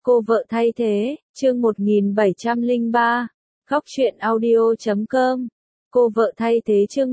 Cô vợ thay thế, chương 1703, Góc truyện audio.com. Cô vợ thay thế chương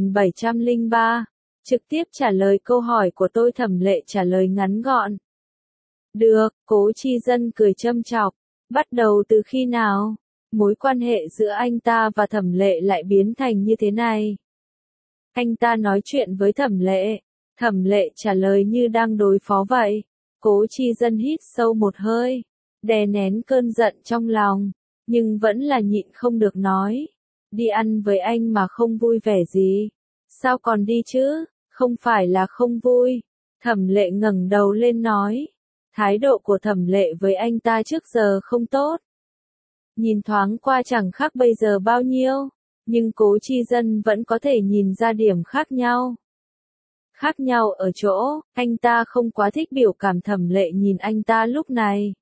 1703. Trực tiếp trả lời câu hỏi của tôi. Thẩm Lệ trả lời ngắn gọn. Được, Cố Chi Dân cười châm chọc. Bắt đầu từ khi nào? Mối quan hệ giữa anh ta và Thẩm Lệ lại biến thành như thế này? Anh ta nói chuyện với Thẩm Lệ. Thẩm Lệ trả lời như đang đối phó vậy. Cố Chi Dân hít sâu một hơi, đè nén cơn giận trong lòng, nhưng vẫn là nhịn không được nói. Đi ăn với anh mà không vui vẻ gì? Sao còn đi chứ? Không phải là không vui. Thẩm Lệ ngẩng đầu lên nói. Thái độ của Thẩm Lệ với anh ta trước giờ không tốt. Nhìn thoáng qua chẳng khác bây giờ bao nhiêu, nhưng Cố Chi Dân vẫn có thể nhìn ra điểm khác nhau. Khác nhau ở chỗ, anh ta không quá thích biểu cảm Thẩm Lệ nhìn anh ta lúc này.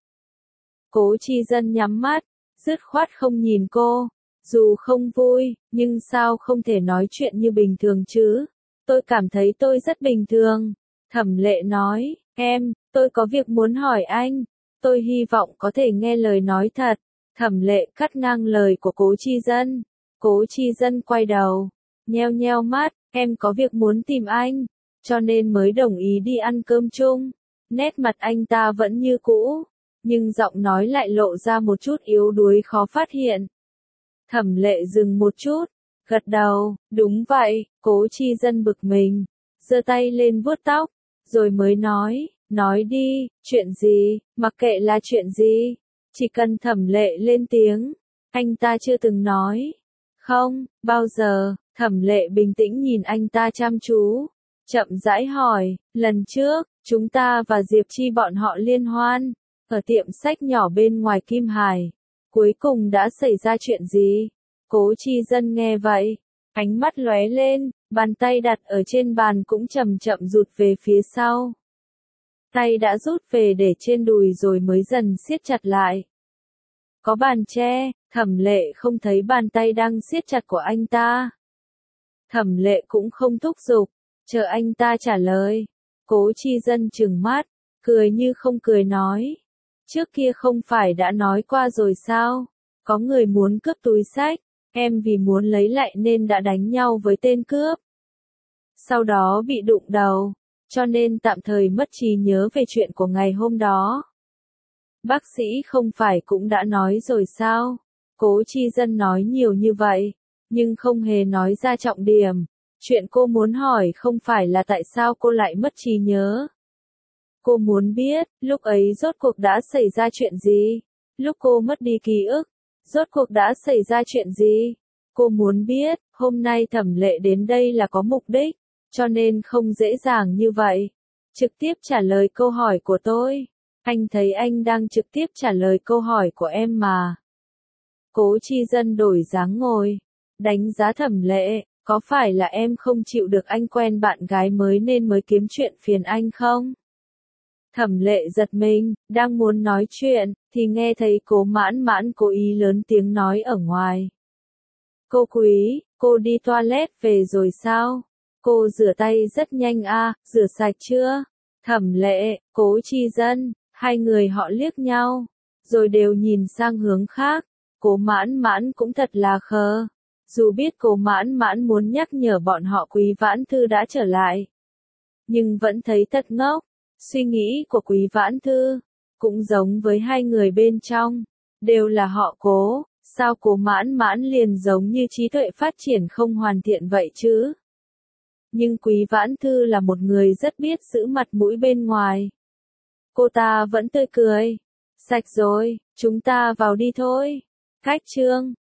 Cố Chi Dân nhắm mắt, dứt khoát không nhìn cô. Dù không vui, nhưng sao không thể nói chuyện như bình thường chứ? Tôi cảm thấy tôi rất bình thường. Thẩm Lệ nói, tôi có việc muốn hỏi anh. Tôi hy vọng có thể nghe lời nói thật. Thẩm Lệ cắt ngang lời của Cố Chi Dân. Cố Chi Dân quay đầu, nheo nheo mắt, em có việc muốn tìm anh, cho nên mới đồng ý đi ăn cơm chung. Nét mặt anh ta vẫn như cũ, nhưng giọng nói lại lộ ra một chút yếu đuối khó phát hiện. Thẩm Lệ dừng một chút, gật đầu, đúng vậy. Cố Chi Dân bực mình, giơ tay lên vuốt tóc, rồi mới nói đi, chuyện gì, mặc kệ là chuyện gì, chỉ cần Thẩm Lệ lên tiếng. Anh ta chưa từng nói, không, bao giờ. Thẩm Lệ bình tĩnh nhìn anh ta chăm chú, chậm rãi hỏi, lần trước, chúng ta và Diệp Chi bọn họ liên hoan, ở tiệm sách nhỏ bên ngoài Kim Hải, cuối cùng đã xảy ra chuyện gì? Cố Chi Dân nghe vậy, ánh mắt lóe lên, bàn tay đặt ở trên bàn cũng chậm chậm rụt về phía sau. Tay đã rút về để trên đùi rồi mới dần siết chặt lại. Có bàn che, Thẩm Lệ không thấy bàn tay đang siết chặt của anh ta. Thẩm Lệ cũng không thúc giục, chờ anh ta trả lời. Cố Chi Dân trừng mắt, cười như không cười nói. Trước kia không phải đã nói qua rồi sao? Có người muốn cướp túi xách, em vì muốn lấy lại nên đã đánh nhau với tên cướp. Sau đó bị đụng đầu, cho nên tạm thời mất trí nhớ về chuyện của ngày hôm đó. Bác sĩ không phải cũng đã nói rồi sao? Cố Chi Dân nói nhiều như vậy, nhưng không hề nói ra trọng điểm. Chuyện cô muốn hỏi không phải là tại sao cô lại mất trí nhớ. Cô muốn biết, lúc ấy rốt cuộc đã xảy ra chuyện gì? Lúc cô mất đi ký ức, rốt cuộc đã xảy ra chuyện gì? Cô muốn biết, hôm nay Thẩm Lệ đến đây là có mục đích, cho nên không dễ dàng như vậy. Trực tiếp trả lời câu hỏi của tôi. Anh thấy anh đang trực tiếp trả lời câu hỏi của em mà. Cố Chi Dân đổi dáng ngồi, đánh giá Thẩm Lệ, có phải là em không chịu được anh quen bạn gái mới nên mới kiếm chuyện phiền anh không? Thẩm Lệ giật mình, đang muốn nói chuyện, thì nghe thấy Cố Mãn Mãn cố ý lớn tiếng nói ở ngoài. Cô Quý, cô đi toilet về rồi sao? Cô rửa tay rất nhanh à, rửa sạch chưa? Thẩm Lệ, Cố Chi Dân, hai người họ liếc nhau, rồi đều nhìn sang hướng khác. Cố Mãn Mãn cũng thật là khờ. Dù biết Cố Mãn Mãn muốn nhắc nhở bọn họ Quý Vãn Thư đã trở lại, nhưng vẫn thấy thật ngốc. Suy nghĩ của Quý Vãn Thư cũng giống với hai người bên trong, đều là họ Cố, sao Cố Mãn Mãn liền giống như trí tuệ phát triển không hoàn thiện vậy chứ? Nhưng Quý Vãn Thư là một người rất biết giữ mặt mũi bên ngoài. Cô ta vẫn tươi cười. Sạch rồi, chúng ta vào đi thôi. Cách chương